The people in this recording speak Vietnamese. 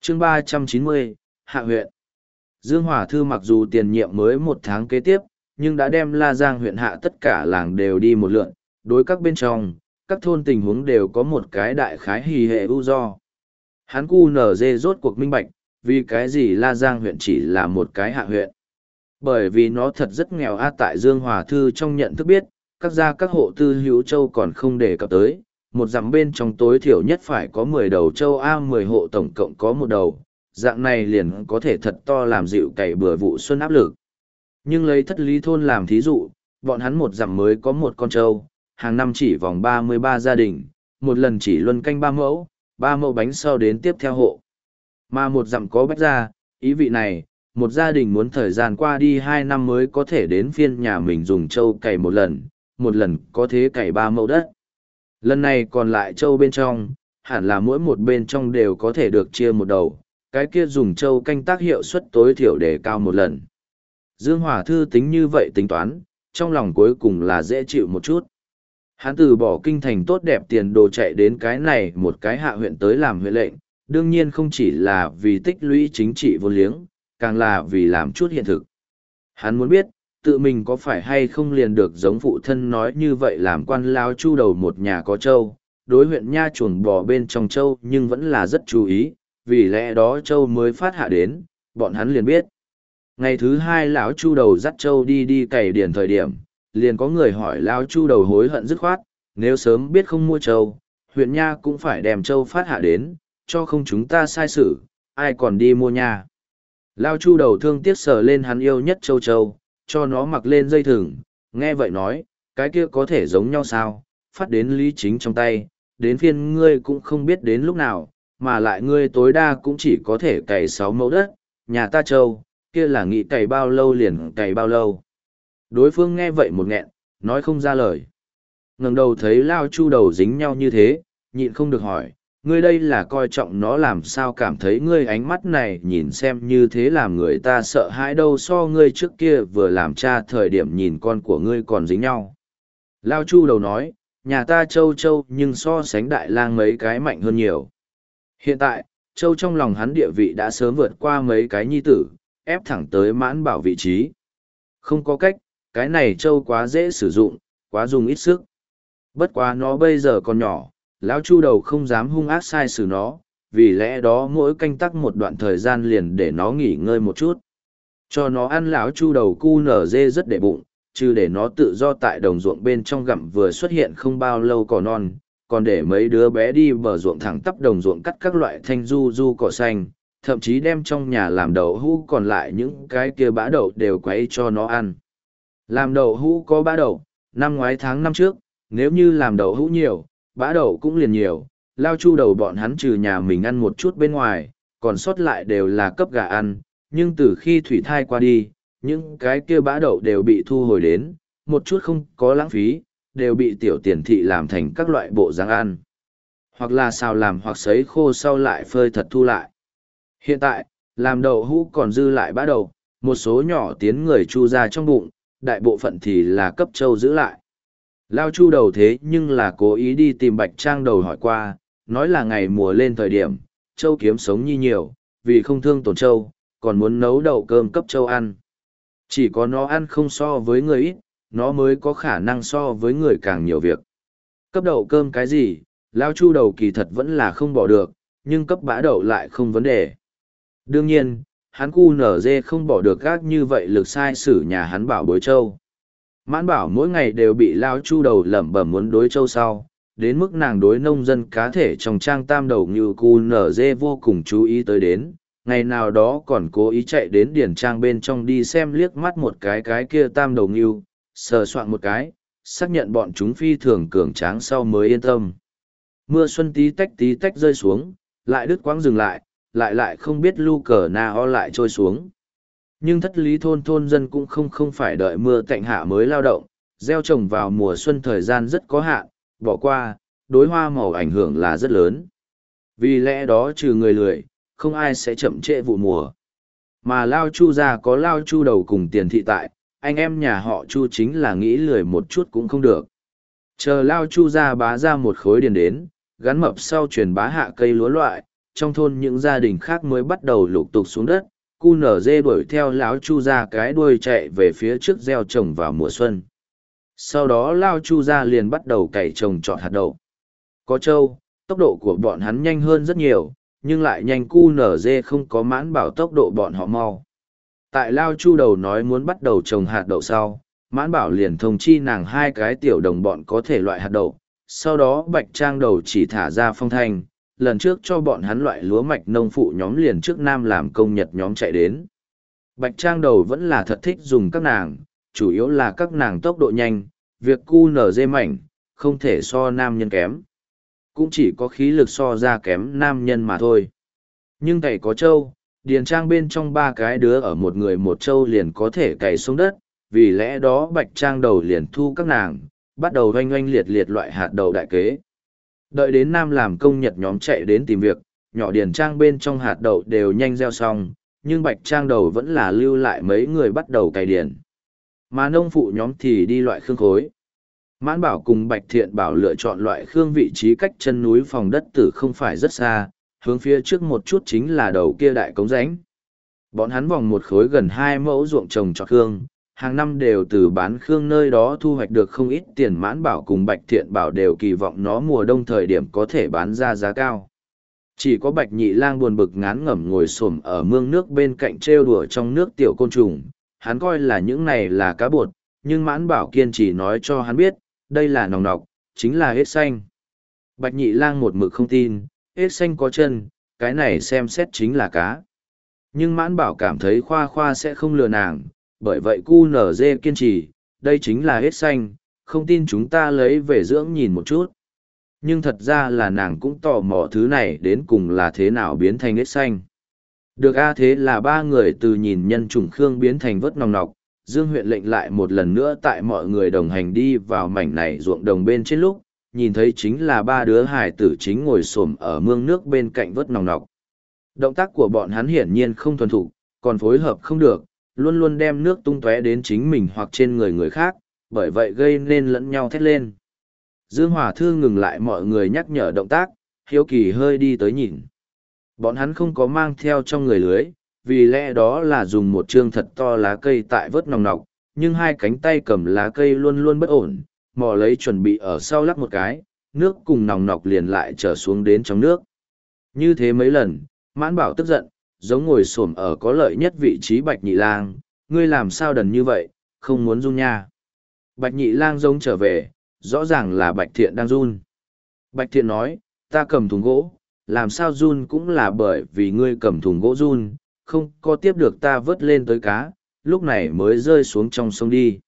chương 390, Hạ huyện. Dương Hòa Thư mặc dù tiền nhiệm mới 1 tháng kế tiếp, nhưng đã đem La Giang huyện hạ tất cả làng đều đi một lượn, đối các bên trong, các thôn tình huống đều có một cái đại khái hì hệ ưu do. Hắn cu nở dê rốt cuộc minh bạch, vì cái gì La Giang huyện chỉ là một cái hạ huyện. Bởi vì nó thật rất nghèo tại Dương Hòa Thư trong nhận thức biết, các gia các hộ tư hữu châu còn không đề cập tới, một dặm bên trong tối thiểu nhất phải có 10 đầu châu 10 hộ tổng cộng có một đầu, dạng này liền có thể thật to làm dịu cày bừa vụ xuân áp lực. Nhưng lấy Thất Lý thôn làm thí dụ, bọn hắn một dặm mới có một con trâu, hàng năm chỉ vòng 33 gia đình, một lần chỉ luân canh 3 mẫu bánh sau đến tiếp theo hộ. Mà một dặm có bách gia, ý vị này, một gia đình muốn thời gian qua đi 2 năm mới có thể đến phiên nhà mình dùng trâu cày một lần có thế cày 3 mẫu đất. Lần này còn lại trâu bên trong, hẳn là mỗi một bên trong đều có thể được chia một đầu, cái kia dùng trâu canh tác hiệu suất tối thiểu để cao một lần. Dương Hòa Thư tính như vậy tính toán, trong lòng cuối cùng là dễ chịu một chút. Hắn từ bỏ kinh thành tốt đẹp tiền đồ chạy đến cái này một cái hạ huyện tới làm huyện lệnh, đương nhiên không chỉ là vì tích lũy chính trị vô liếng, càng là vì làm chút hiện thực. Hắn muốn biết, tự mình có phải hay không liền được giống phụ thân nói như vậy làm quan lao chu đầu một nhà có trâu, đối huyện nha chuồng bò bên trong trâu nhưng vẫn là rất chú ý, vì lẽ đó trâu mới phát hạ đến, bọn hắn liền biết. Ngày thứ 2 lão chu đầu dắt trâu đi cày điền thời điểm, liền có người hỏi lão chu đầu hối hận dứt khoát, nếu sớm biết không mua trâu, huyện nha cũng phải đem trâu phát hạ đến, cho không chúng ta sai xử, ai còn đi mua nha. Lão chu đầu thương tiếc sờ lên hắn yêu nhất trâu, cho nó mặc lên dây thừng, nghe vậy nói, cái kia có thể giống nhau sao, phát đến Lý Chính trong tay, đến phiên ngươi cũng không biết đến lúc nào, mà lại ngươi tối đa cũng chỉ có thể cày 6 mẫu đất, nhà ta trâu, kia là nghĩ cày bao lâu liền cày bao lâu. Đối phương nghe vậy một nghẹn, nói không ra lời. Ngẩng đầu thấy lao chu đầu dính nhau như thế, nhịn không được hỏi, ngươi đây là coi trọng nó làm sao cảm thấy ngươi ánh mắt này nhìn xem như thế làm người ta sợ hãi đâu so ngươi trước kia vừa làm cha thời điểm nhìn con của ngươi còn dính nhau. Lao chu đầu nói, nhà ta châu nhưng so sánh đại lang mấy cái mạnh hơn nhiều. Hiện tại, châu trong lòng hắn địa vị đã sớm vượt qua mấy cái nhi tử, ép thẳng tới mãn bảo vị trí. Không có cách, cái này châu quá dễ sử dụng, quá dùng ít sức. Bất quá nó bây giờ còn nhỏ, lão chu đầu không dám hung ác sai xử nó, vì lẽ đó mỗi canh tắc một đoạn thời gian liền để nó nghỉ ngơi một chút. Cho nó ăn lão chu đầu cu nở dê rất để bụng, chứ để nó tự do tại đồng ruộng bên trong gặm vừa xuất hiện không bao lâu cỏ non, còn để mấy đứa bé đi bờ ruộng thẳng tắp đồng ruộng cắt các loại thanh du cỏ xanh, thậm chí đem trong nhà làm đậu hũ còn lại những cái kia bã đậu đều quấy cho nó ăn. Làm đậu hũ có bã đậu, năm ngoái tháng năm trước, nếu như làm đậu hũ nhiều, bã đậu cũng liền nhiều, lao chu đầu bọn hắn trừ nhà mình ăn một chút bên ngoài, còn sót lại đều là cấp gà ăn, nhưng từ khi thủy thai qua đi, những cái kia bã đậu đều bị thu hồi đến, một chút không có lãng phí, đều bị tiểu tiền thị làm thành các loại bộ dáng ăn. Hoặc là xào làm hoặc sấy khô sau lại phơi thật thu lại. Hiện tại, làm đậu hũ còn dư lại bã đậu, một số nhỏ tiến người chu ra trong bụng, đại bộ phận thì là cấp châu giữ lại. Lao chu đầu thế nhưng là cố ý đi tìm Bạch Trang đầu hỏi qua, nói là ngày mùa lên thời điểm, châu kiếm sống như nhiều, vì không thương tổn châu, còn muốn nấu đậu cơm cấp châu ăn. Chỉ có nó ăn không so với người ít, nó mới có khả năng so với người càng nhiều việc. Cấp đậu cơm cái gì, Lao chu đầu kỳ thật vẫn là không bỏ được, nhưng cấp bã đậu lại không vấn đề. Đương nhiên, hắn cu nở dê không bỏ được gác như vậy lực sai xử nhà hắn bảo bối châu. Mãn bảo mỗi ngày đều bị lao chu đầu lẩm bẩm muốn đối châu sau, đến mức nàng đối nông dân cá thể trong trang tam đầu như cu nở dê vô cùng chú ý tới đến, ngày nào đó còn cố ý chạy đến điển trang bên trong đi xem liếc mắt một cái kia tam đầu ngưu, sờ soạn một cái, xác nhận bọn chúng phi thường cường tráng sau mới yên tâm. Mưa xuân tí tách rơi xuống, lại đứt quãng dừng lại không biết lu cờ na o lại trôi xuống. Nhưng Thất Lý thôn dân cũng không phải đợi mưa tạnh hạ mới lao động, gieo trồng vào mùa xuân thời gian rất có hạn, bỏ qua, đối hoa màu ảnh hưởng là rất lớn. Vì lẽ đó trừ người lười, không ai sẽ chậm trễ vụ mùa. Mà lao chu ra có lao chu đầu cùng tiền thị tại, anh em nhà họ chu chính là nghĩ lười một chút cũng không được. Chờ lao chu ra bá ra một khối điền đến, gắn mập sau truyền bá hạ cây lúa loại, trong thôn những gia đình khác mới bắt đầu lục tục xuống đất, cu nở dê đuổi theo lão chu ra cái đuôi chạy về phía trước gieo trồng vào mùa xuân. Sau đó lao chu ra liền bắt đầu cày trồng trọt hạt đậu. Có trâu, tốc độ của bọn hắn nhanh hơn rất nhiều, nhưng lại nhanh cu nở dê không có mãn bảo tốc độ bọn họ mau. Tại lao chu đầu nói muốn bắt đầu trồng hạt đậu sau, mãn bảo liền thông chi nàng hai cái tiểu đồng bọn có thể loại hạt đậu. Sau đó bạch trang đầu chỉ thả ra phong thanh, lần trước cho bọn hắn loại lúa mạch nông phụ nhóm liền trước nam làm công nhật nhóm chạy đến. Bạch trang đầu vẫn là thật thích dùng các nàng, chủ yếu là các nàng tốc độ nhanh, việc cu nở dê mảnh, không thể so nam nhân kém. Cũng chỉ có khí lực so ra kém nam nhân mà thôi. Nhưng cày có trâu, điền trang bên trong ba cái đứa ở một người một trâu liền có thể cày xuống đất, vì lẽ đó bạch trang đầu liền thu các nàng, bắt đầu oanh oanh liệt liệt loại hạt đậu đại kế. Đợi đến nam làm công nhật nhóm chạy đến tìm việc, nhỏ điền trang bên trong hạt đậu đều nhanh gieo xong, nhưng bạch trang đầu vẫn là lưu lại mấy người bắt đầu cày điền. Mà nông phụ nhóm thì đi loại khương khối. Mãn bảo cùng bạch thiện bảo lựa chọn loại khương vị trí cách chân núi phòng đất tử không phải rất xa, hướng phía trước một chút chính là đầu kia đại cống rãnh. Bọn hắn vòng một khối gần 2 mẫu ruộng trồng trọt khương, hàng năm đều từ bán khương nơi đó thu hoạch được không ít tiền. Mãn bảo cùng bạch thiện bảo đều kỳ vọng nó mùa đông thời điểm có thể bán ra giá cao. Chỉ có bạch nhị lang buồn bực ngán ngẩm ngồi xổm ở mương nước bên cạnh trêu đùa trong nước tiểu côn trùng, hắn coi là những này là cá bột, nhưng mãn bảo kiên trì nói cho hắn biết, đây là nòng nọc, chính là ếch xanh. Bạch nhị lang một mực không tin, ếch xanh có chân, cái này xem xét chính là cá. Nhưng mãn bảo cảm thấy khoa khoa sẽ không lừa nàng, bởi vậy cu nở dê kiên trì, đây chính là ếch xanh, không tin chúng ta lấy về dưỡng nhìn một chút. Nhưng thật ra là nàng cũng tò mò thứ này đến cùng là thế nào biến thành ếch xanh. Được a, thế là ba người từ nhìn nhân chủng khương biến thành vớt nòng nọc, Dương huyện lệnh lại một lần nữa tại mọi người đồng hành đi vào mảnh này ruộng đồng bên trên lúc, nhìn thấy chính là ba đứa hải tử chính ngồi xổm ở mương nước bên cạnh vớt nòng nọc. Động tác của bọn hắn hiển nhiên không thuần thục, còn phối hợp không được, luôn luôn đem nước tung tóe đến chính mình hoặc trên người người khác, bởi vậy gây nên lẫn nhau thét lên. Dương Hòa Thư ngừng lại mọi người nhắc nhở động tác, hiếu kỳ hơi đi tới nhìn. Bọn hắn không có mang theo trong người lưới, vì lẽ đó là dùng một chương thật to lá cây tại vớt nòng nọc, nhưng hai cánh tay cầm lá cây luôn luôn bất ổn, mò lấy chuẩn bị ở sau lắc một cái, nước cùng nòng nọc liền lại trở xuống đến trong nước. Như thế mấy lần, mãn bảo tức giận, giống ngồi xổm ở có lợi nhất vị trí bạch nhị lang, ngươi làm sao đần như vậy, không muốn run nha. Bạch nhị lang giống trở về, rõ ràng là bạch thiện đang run. Bạch thiện nói, ta cầm thùng gỗ, làm sao run cũng là bởi vì ngươi cầm thùng gỗ run, không có tiếp được ta vớt lên tới cá, lúc này mới rơi xuống trong sông đi.